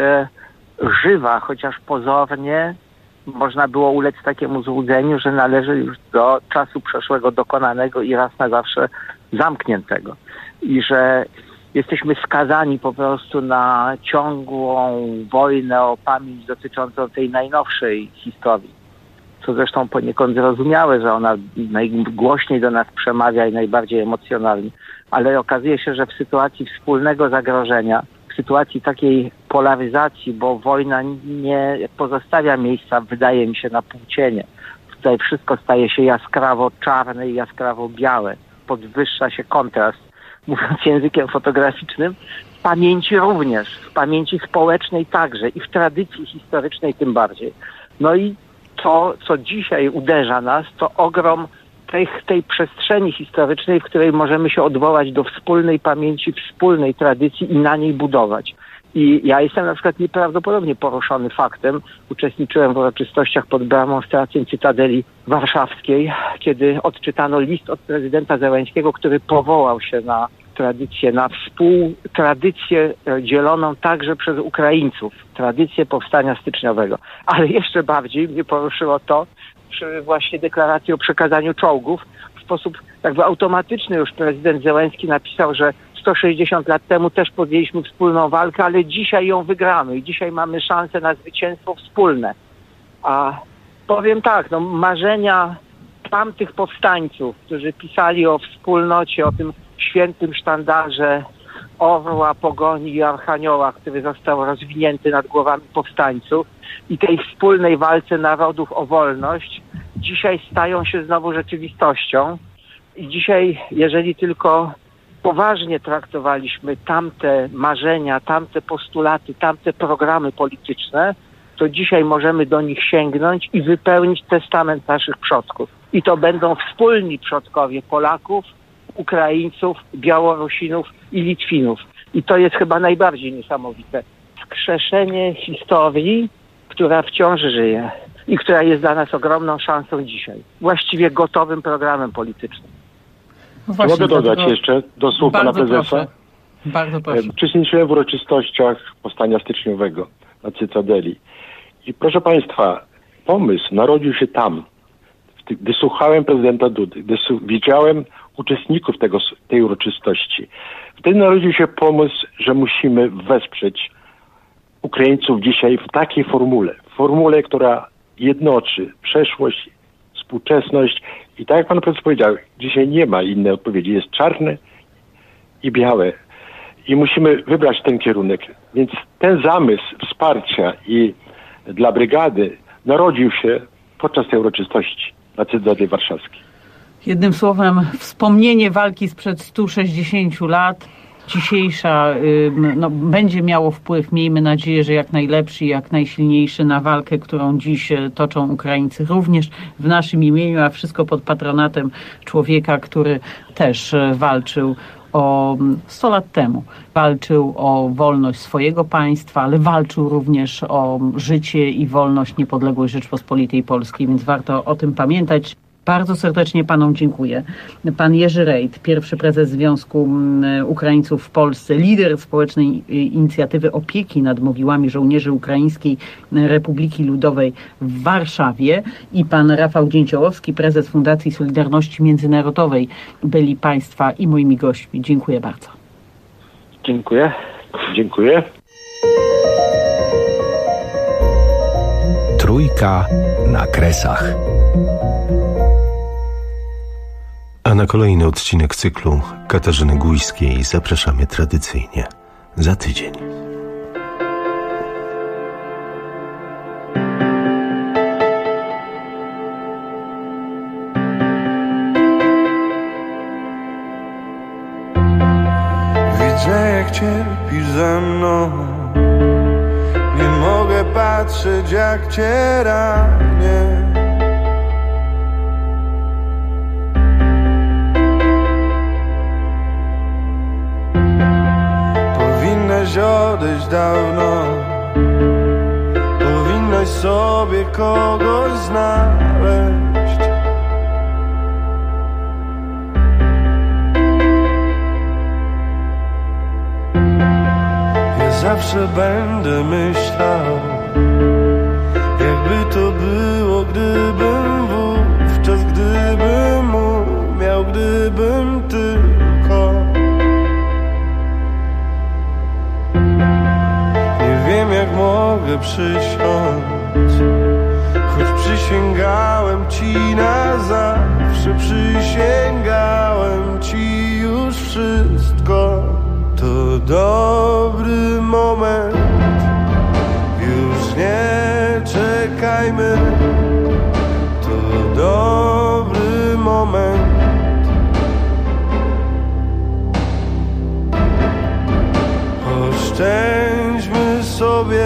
żywa, chociaż pozornie można było ulec takiemu złudzeniu, że należy już do czasu przeszłego dokonanego i raz na zawsze zamkniętego. I że jesteśmy skazani po prostu na ciągłą wojnę o pamięć dotyczącą tej najnowszej historii. Co zresztą poniekąd zrozumiałe, że ona najgłośniej do nas przemawia i najbardziej emocjonalnie. Ale okazuje się, że w sytuacji wspólnego zagrożenia, w sytuacji takiej polaryzacji, bo wojna nie pozostawia miejsca, wydaje mi się, na płcienie. Tutaj wszystko staje się jaskrawo czarne i jaskrawo białe. Podwyższa się kontrast, mówiąc językiem fotograficznym, w pamięci również, w pamięci społecznej także i w tradycji historycznej tym bardziej. No i to, co dzisiaj uderza nas, to ogrom tej przestrzeni historycznej, w której możemy się odwołać do wspólnej pamięci, wspólnej tradycji i na niej budować. I ja jestem na przykład nieprawdopodobnie poruszony faktem. Uczestniczyłem w uroczystościach pod bramą stacją Cytadeli Warszawskiej, kiedy odczytano list od prezydenta Zełenskiego, który powołał się na tradycję, na współtradycję dzieloną także przez Ukraińców, tradycję powstania styczniowego. Ale jeszcze bardziej mnie poruszyło to, przy właśnie deklaracji o przekazaniu czołgów, w sposób jakby automatyczny już prezydent Zełenski napisał, że 160 lat temu też podjęliśmy wspólną walkę, ale dzisiaj ją wygramy i dzisiaj mamy szansę na zwycięstwo wspólne. A powiem tak, marzenia tamtych powstańców, którzy pisali o wspólnocie, o tym świętym sztandarze orła, pogoni i archanioła, który został rozwinięty nad głowami powstańców i tej wspólnej walce narodów o wolność, dzisiaj stają się znowu rzeczywistością. I dzisiaj, jeżeli tylko poważnie traktowaliśmy tamte marzenia, tamte postulaty, tamte programy polityczne, to dzisiaj możemy do nich sięgnąć i wypełnić testament naszych przodków. I to będą wspólni przodkowie Polaków, Ukraińców, Białorusinów i Litwinów. I to jest chyba najbardziej niesamowite. Wskrzeszenie historii, która wciąż żyje i która jest dla nas ogromną szansą dzisiaj. Właściwie gotowym programem politycznym. No mogę dodać jeszcze do słów pana prezesa? Proszę. Bardzo proszę. Uczestniczyłem w uroczystościach powstania styczniowego na Cytadeli. I proszę państwa, pomysł narodził się tam, gdy słuchałem prezydenta Dudy, gdy widziałem uczestników tej uroczystości. Wtedy narodził się pomysł, że musimy wesprzeć Ukraińców dzisiaj w takiej formule, która jednoczy przeszłość, współczesność i tak jak pan prezes powiedział, dzisiaj nie ma innej odpowiedzi. Jest czarne i białe i musimy wybrać ten kierunek. Więc ten zamysł wsparcia i dla brygady narodził się podczas tej uroczystości na Cytadeli Warszawskiej. Jednym słowem, wspomnienie walki sprzed 160 lat, dzisiejsza, będzie miało wpływ, miejmy nadzieję, że jak najlepszy i jak najsilniejszy na walkę, którą dziś toczą Ukraińcy również w naszym imieniu, a wszystko pod patronatem człowieka, który też walczył 100 lat temu. Walczył o wolność swojego państwa, ale walczył również o życie i wolność, niepodległość Rzeczpospolitej Polskiej, więc warto o tym pamiętać. Bardzo serdecznie panom dziękuję. Pan Jerzy Rejt, pierwszy prezes Związku Ukraińców w Polsce, lider społecznej inicjatywy opieki nad mogiłami żołnierzy Ukraińskiej Republiki Ludowej w Warszawie i pan Rafał Dzięciołowski, prezes Fundacji Solidarności Międzynarodowej byli państwa i moimi gośćmi. Dziękuję bardzo. Dziękuję. Dziękuję. Trójka na Kresach. A na kolejny odcinek cyklu Katarzyny Gujskiej zapraszamy tradycyjnie za tydzień. Widzę, jak cierpisz ze mną. Nie mogę patrzeć, jak cię ranię. Powinnaś odejść dawno. Powinnaś sobie kogoś znaleźć. Ja zawsze będę myślał, jakby to było, gdybym wówczas, gdybym umiał, gdybym tylko sięgałem ci na zawsze, przysięgałem ci już wszystko. To dobry moment, już nie czekajmy. To dobry moment. Oszczędźmy sobie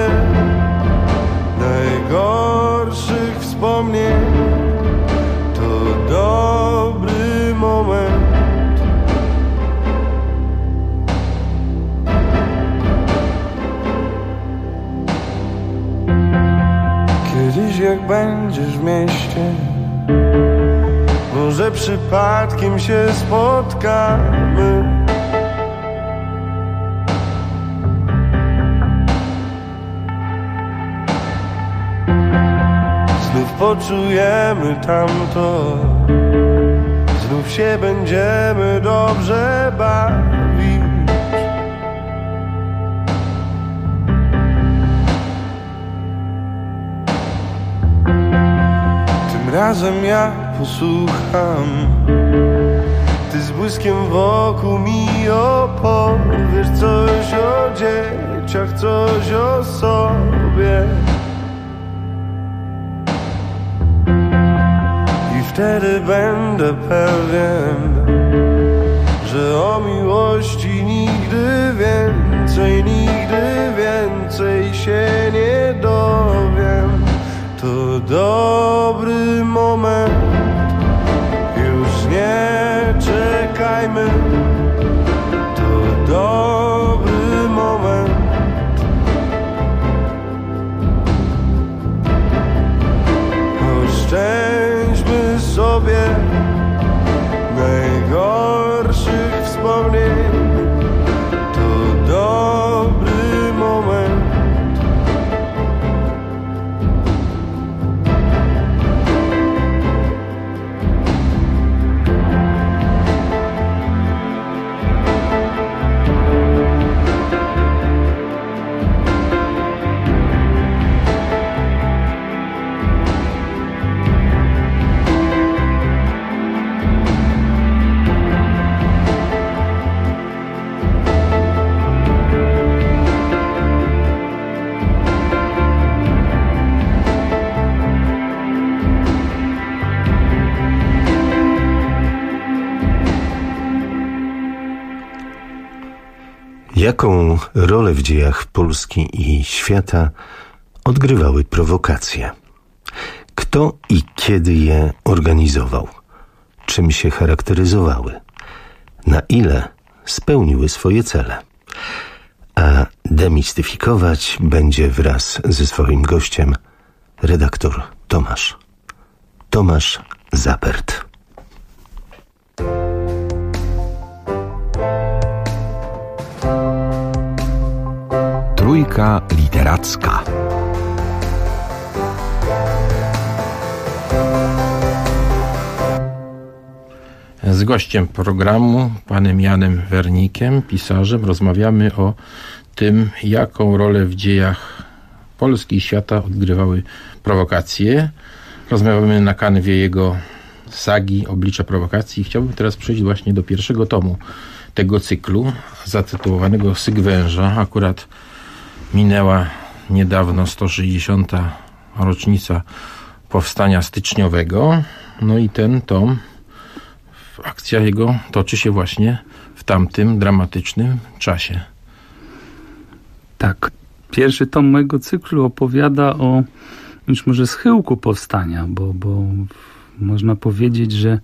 najgorszych wspomnień. To dobry moment. Kiedyś jak będziesz w mieście, może przypadkiem się spotkamy. Znów poczujemy tamto, znów się będziemy dobrze bawić. Tym razem ja posłucham, ty z błyskiem wokół mi opowiesz coś o dzieciach, coś o sobie. Wtedy będę pewien, że o miłości nigdy więcej się nie dowiem. To dobry moment, już nie czekajmy. To dobry moment. Oszczędźmy sobie najgorszych wspomnień. To dobry moment. Jaką rolę w dziejach Polski i świata odgrywały prowokacje? Kto i kiedy je organizował? Czym się charakteryzowały? Na ile spełniły swoje cele? A demistyfikować będzie wraz ze swoim gościem redaktor Tomasz Zapert. Trójka literacka. Z gościem programu, panem Janem Wernikiem, pisarzem, rozmawiamy o tym, jaką rolę w dziejach Polski i świata odgrywały prowokacje. Rozmawiamy na kanwie jego sagi Oblicze prowokacji. Chciałbym teraz przejść właśnie do pierwszego tomu tego cyklu, zatytułowanego Syk węża. Akurat minęła niedawno 160. rocznica powstania styczniowego. No i ten tom, akcja jego toczy się właśnie w tamtym dramatycznym czasie. Tak. Pierwszy tom mojego cyklu opowiada o już może schyłku powstania, bo można powiedzieć, że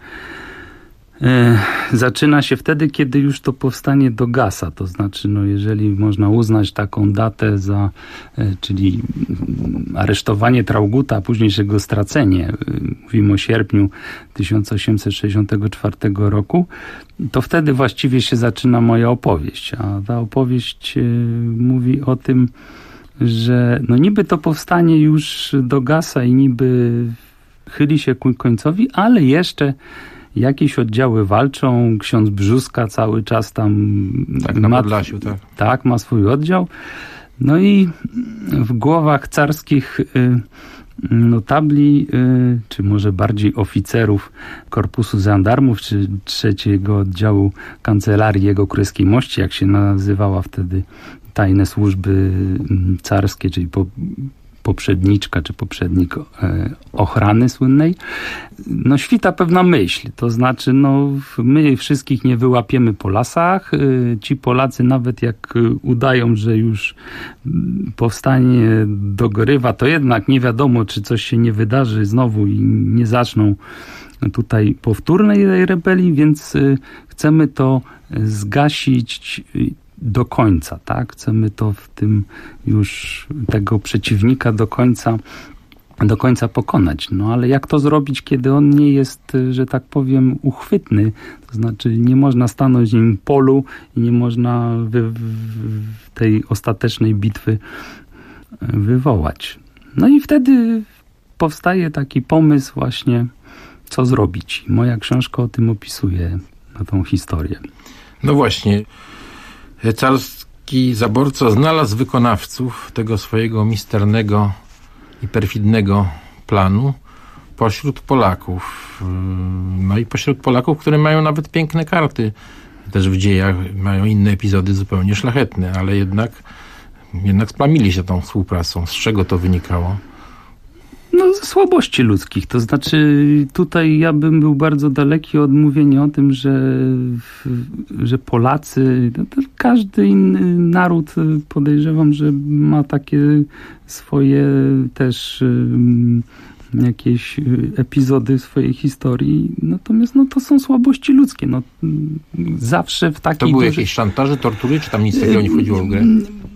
zaczyna się wtedy, kiedy już to powstanie dogasa. To znaczy, jeżeli można uznać taką datę za, czyli aresztowanie Trauguta, a późniejszego stracenie, mówimy o sierpniu 1864 roku, to wtedy właściwie się zaczyna moja opowieść. A ta opowieść mówi o tym, że niby to powstanie już dogasa i niby chyli się ku końcowi, ale jeszcze jakieś oddziały walczą. Ksiądz Brzóska cały czas tam na Podlasiu, tak. Tak, ma swój oddział. No i w głowach carskich notabli, czy może bardziej oficerów Korpusu Żandarmów, czy 3. Oddziału Kancelarii Jego Królewskiej Mości, jak się nazywała wtedy tajne służby carskie, czyli poprzedniczka czy poprzednik ochrany słynnej, no świta pewna myśl. To znaczy, no my wszystkich nie wyłapiemy po lasach. Ci Polacy nawet jak udają, że już powstanie dogorywa, to jednak nie wiadomo, czy coś się nie wydarzy znowu i nie zaczną tutaj powtórnej rebelii, więc chcemy to zgasić do końca, tak? Chcemy to w tym już tego przeciwnika do końca pokonać. No ale jak to zrobić, kiedy on nie jest, że tak powiem, uchwytny? To znaczy nie można stanąć w nim polu i nie można tej ostatecznej bitwy wywołać. No i wtedy powstaje taki pomysł właśnie, co zrobić. Moja książka o tym opisuje, na tą historię. No właśnie. Carski zaborca znalazł wykonawców tego swojego misternego i perfidnego planu pośród Polaków. No i pośród Polaków, które mają nawet piękne karty. Też w dziejach mają inne epizody zupełnie szlachetne, ale jednak splamili się tą współpracą. Z czego to wynikało? No, ze słabości ludzkich. To znaczy, tutaj ja bym był bardzo daleki od mówienia o tym, że Polacy, każdy inny naród, podejrzewam, że ma takie swoje też jakieś epizody swojej historii. Natomiast to są słabości ludzkie. No, zawsze w takiej... To były jakieś szantaże, tortury, czy tam nic takiego nie wchodziło w grę?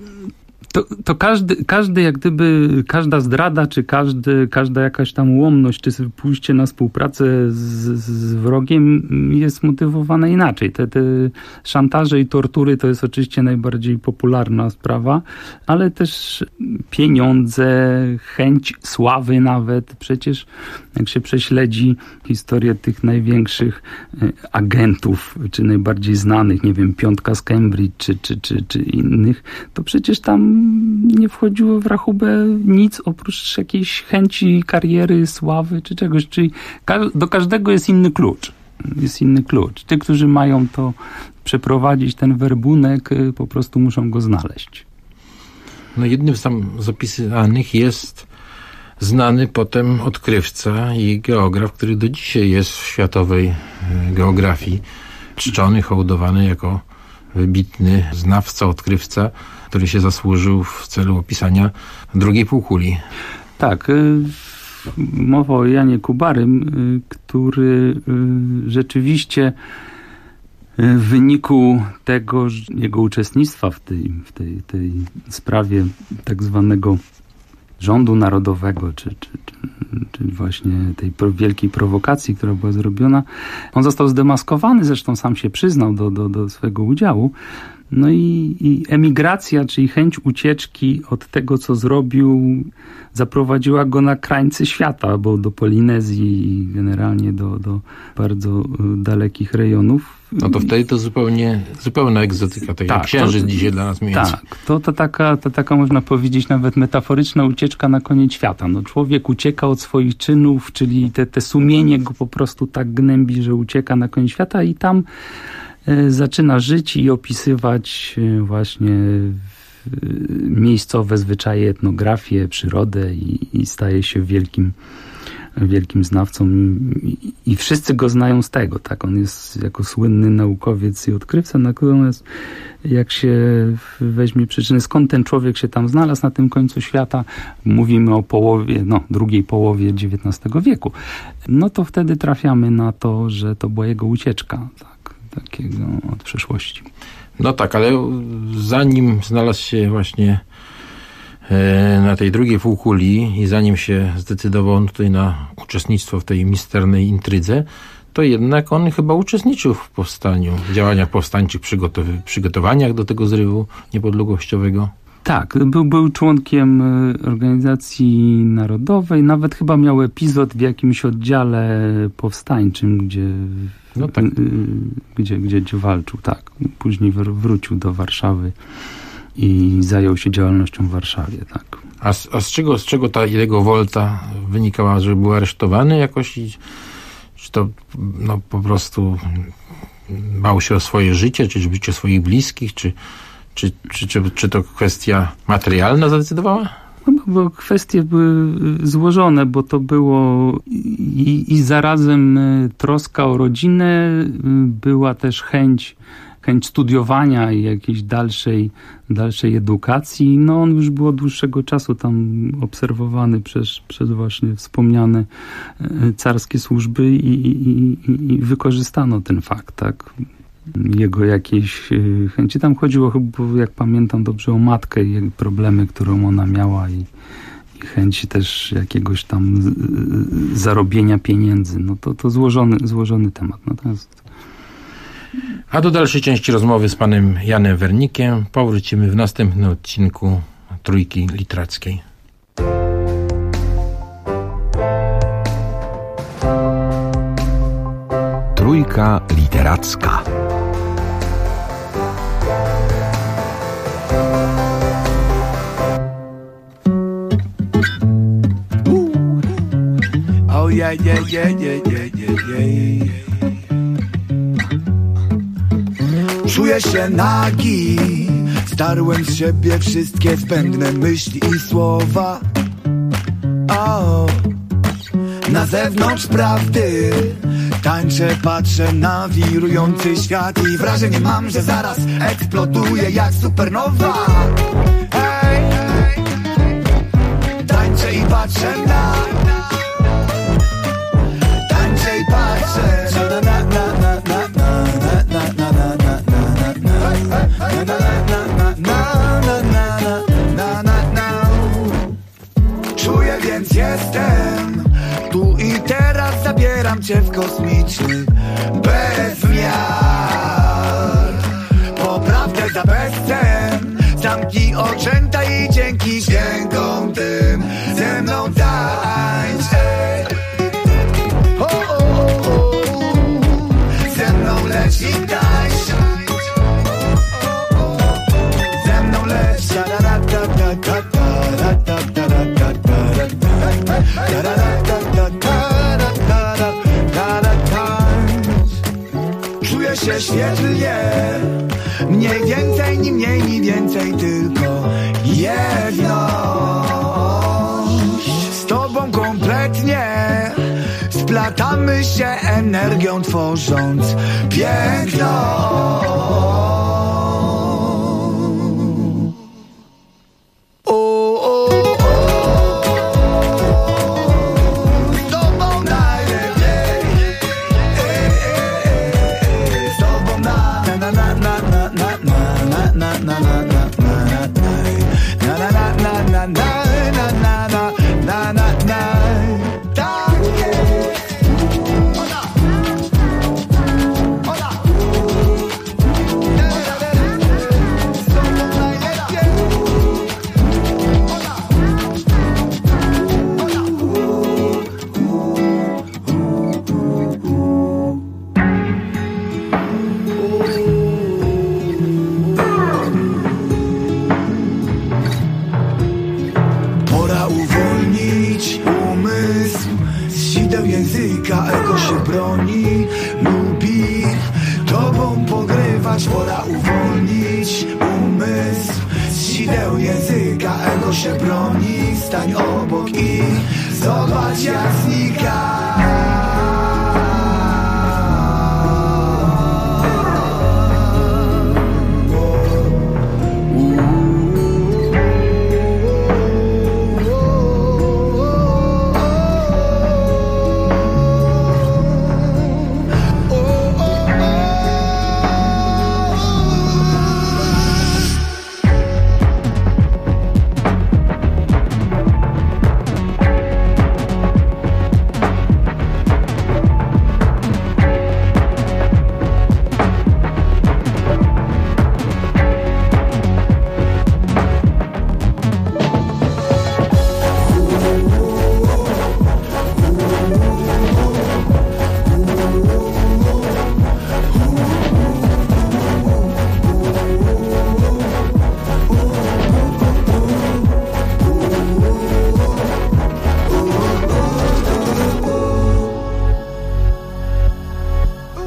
To każdy jak gdyby, każda zdrada, czy każda jakaś tam ułomność, czy pójście na współpracę z wrogiem jest motywowane inaczej. Te szantaże i tortury to jest oczywiście najbardziej popularna sprawa, ale też pieniądze, chęć sławy nawet. Przecież jak się prześledzi historię tych największych agentów, czy najbardziej znanych, nie wiem, Piątka z Cambridge, czy innych, to przecież tam nie wchodziło w rachubę nic oprócz jakiejś chęci kariery, sławy czy czegoś. Czyli do każdego jest inny klucz. Jest inny klucz. Ci, którzy mają to przeprowadzić, ten werbunek, po prostu muszą go znaleźć. No jednym z opisanych jest znany potem odkrywca i geograf, który do dzisiaj jest w światowej geografii czczony, hołdowany jako wybitny znawca, odkrywca, który się zasłużył w celu opisania drugiej półkuli. Tak. Mowa o Janie Kubarym, który rzeczywiście w wyniku tego jego uczestnictwa w tej sprawie tak zwanego rządu narodowego, czy właśnie tej wielkiej prowokacji, która była zrobiona, on został zdemaskowany, zresztą sam się przyznał do swego udziału. No i emigracja, czyli chęć ucieczki od tego, co zrobił, zaprowadziła go na krańce świata, bo do Polinezji i generalnie do bardzo dalekich rejonów. No to wtedy to zupełna egzotyka, tak jak księżyc dzisiaj dla nas mniej więcej. Tak, to taka można powiedzieć nawet metaforyczna ucieczka na koniec świata. No, człowiek ucieka od swoich czynów, czyli te sumienie go po prostu tak gnębi, że ucieka na koniec świata i tam zaczyna żyć i opisywać właśnie miejscowe zwyczaje, etnografię, przyrodę i staje się wielkim znawcą i wszyscy go znają z tego, tak? On jest jako słynny naukowiec i odkrywca, natomiast jak się weźmie przyczynę, skąd ten człowiek się tam znalazł na tym końcu świata, mówimy o drugiej połowie XIX wieku, no to wtedy trafiamy na to, że to była jego ucieczka, takiego od przeszłości. No tak, ale zanim znalazł się właśnie na tej drugiej półkuli i zanim się zdecydował tutaj na uczestnictwo w tej misternej intrydze, to jednak on chyba uczestniczył w powstaniu, w działaniach powstańczych, przygotowaniach do tego zrywu niepodległościowego. Tak, był członkiem organizacji narodowej, nawet chyba miał epizod w jakimś oddziale powstańczym, gdzie walczył, tak. Później wrócił do Warszawy i zajął się działalnością w Warszawie, tak. A z czego ta jego wolta wynikała, że był aresztowany jakoś? Czy to po prostu bał się o swoje życie, czy życie swoich bliskich, czy to kwestia materialna zadecydowała? Bo kwestie były złożone, bo to było i zarazem troska o rodzinę, była też chęć studiowania i jakiejś dalszej edukacji. No on już był od dłuższego czasu tam obserwowany przez właśnie wspomniane carskie służby i wykorzystano ten fakt, tak? Jego jakieś chęci. Tam chodziło chyba, jak pamiętam dobrze, o matkę i jej problemy, którą ona miała i chęci też jakiegoś tam zarobienia pieniędzy. No to złożony temat. Natomiast a do dalszej części rozmowy z panem Janem Wernikiem powrócimy w następnym odcinku Trójki Literackiej. Trójka Literacka. Oh yeah, yeah, yeah, yeah, yeah, yeah. Czuję się nagi, starłem z siebie wszystkie zbędne myśli i słowa. Na zewnątrz prawdy tańczę, patrzę na wirujący świat i wrażenie mam, że zaraz eksploduję jak supernowa. Hej, tańczę i patrzę na, tańczę i patrzę czuję, więc jestem tu i teraz, zabieram cię w kosmiczny bezmiar. Poprawdę za bezcen, zamknij oczęta i dzięki dźwiękom tym ze mną tańcz. Ze mną leć i tańcz. Ze mną leć. Czuję się świetlnie, mniej więcej, ni mniej, ni więcej, tylko jedność. Z tobą kompletnie splatamy się energią, tworząc piękno. Ego się broni, lubi tobą pogrywać. Pora uwolnić umysł z sideł języka. Ego się broni, stań obok i zobacz jak znika.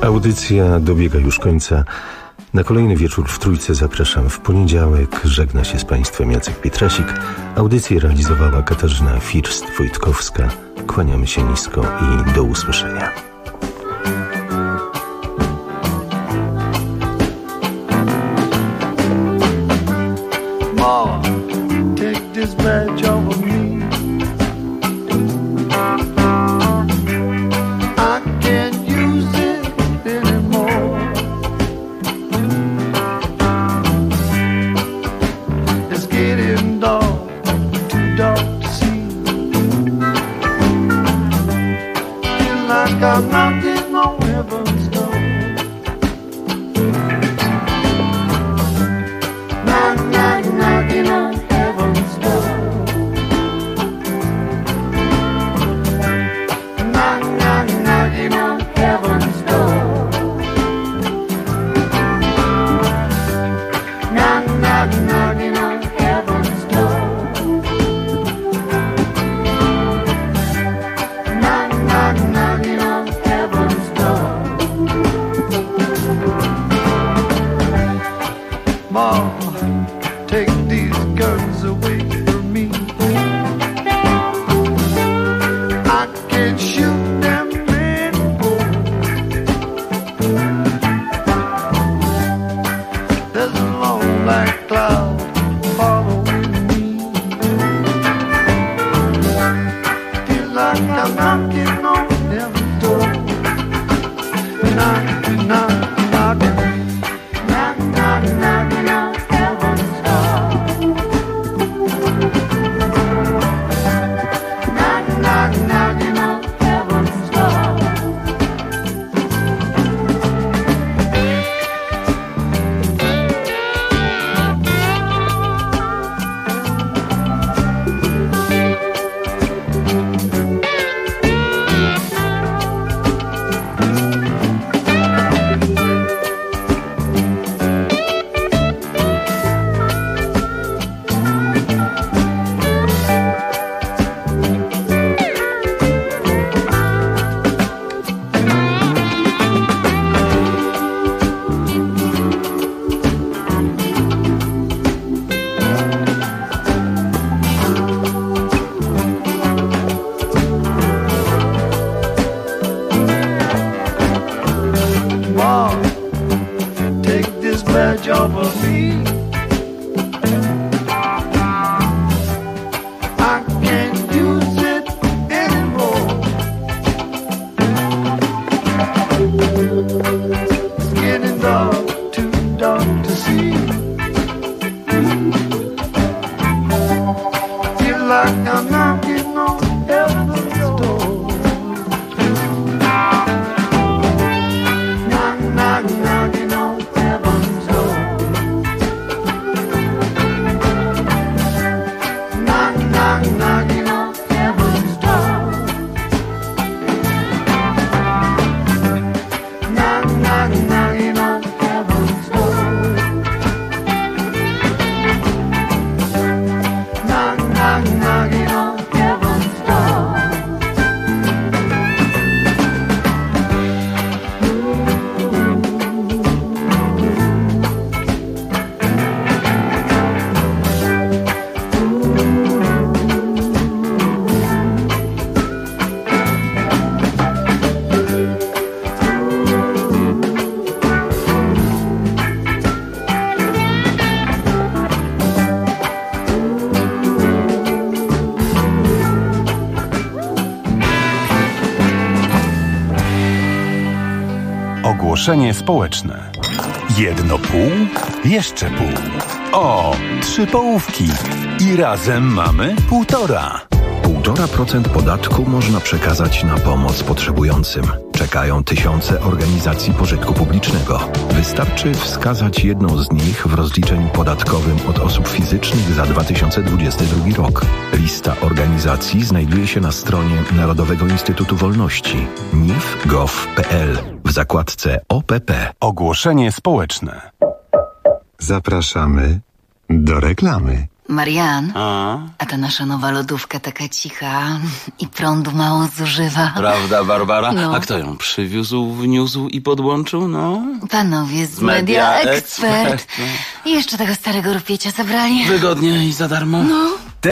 Audycja dobiega już końca. Na kolejny wieczór w Trójce zapraszam w poniedziałek. Żegna się z Państwem Jacek Pietrasik. Audycję realizowała Katarzyna First-Wojtkowska. Kłaniamy się nisko i do usłyszenia. Ma, take this badge off of me. I can't use it anymore. It's getting dark, too dark to see. Feel like I'm knocking on heaven's door. Knock, knock, knocking on heaven's door. Knock, knock, knocking on heaven's door. Knock, knock, knocking on heaven's door. Knock, knock, knocking on heaven's door. Mom, take these guns away from me. I can't shoot them anymore. There's a long black cloud following me. Feel like I'm knocking on heaven's door. Knock, knock, knocking. Knock, knock, knocking on heaven's door. Knock, knock, knocking on heaven's door. Mom, take this badge off of me. I can't use it anymore. It's getting dark, too dark to see. Feel like I'm knocking on heaven's door. Knock, knock, knocking on heaven's door. Knock, knock, knocking on heaven's door. Knock, knock, knocking on heaven's door. Knock, knock, knocking on heaven's door. Ogłoszenie społeczne. Jedno pół, jeszcze pół. O, 3 połówki. I razem mamy 1,5. 1,5% podatku można przekazać na pomoc potrzebującym. Czekają tysiące organizacji pożytku publicznego. Wystarczy wskazać jedną z nich w rozliczeniu podatkowym od osób fizycznych za 2022 rok. Lista organizacji znajduje się na stronie Narodowego Instytutu Wolności nif.gov.pl w zakładce OPP. Ogłoszenie społeczne. Zapraszamy do reklamy. Marian, a ta nasza nowa lodówka taka cicha i prądu mało zużywa. Prawda, Barbara? No. A kto ją przywiózł, wniósł i podłączył? No. Panowie z Media Expert. I jeszcze tego starego rupiecie zabrali. Wygodnie i za darmo. No.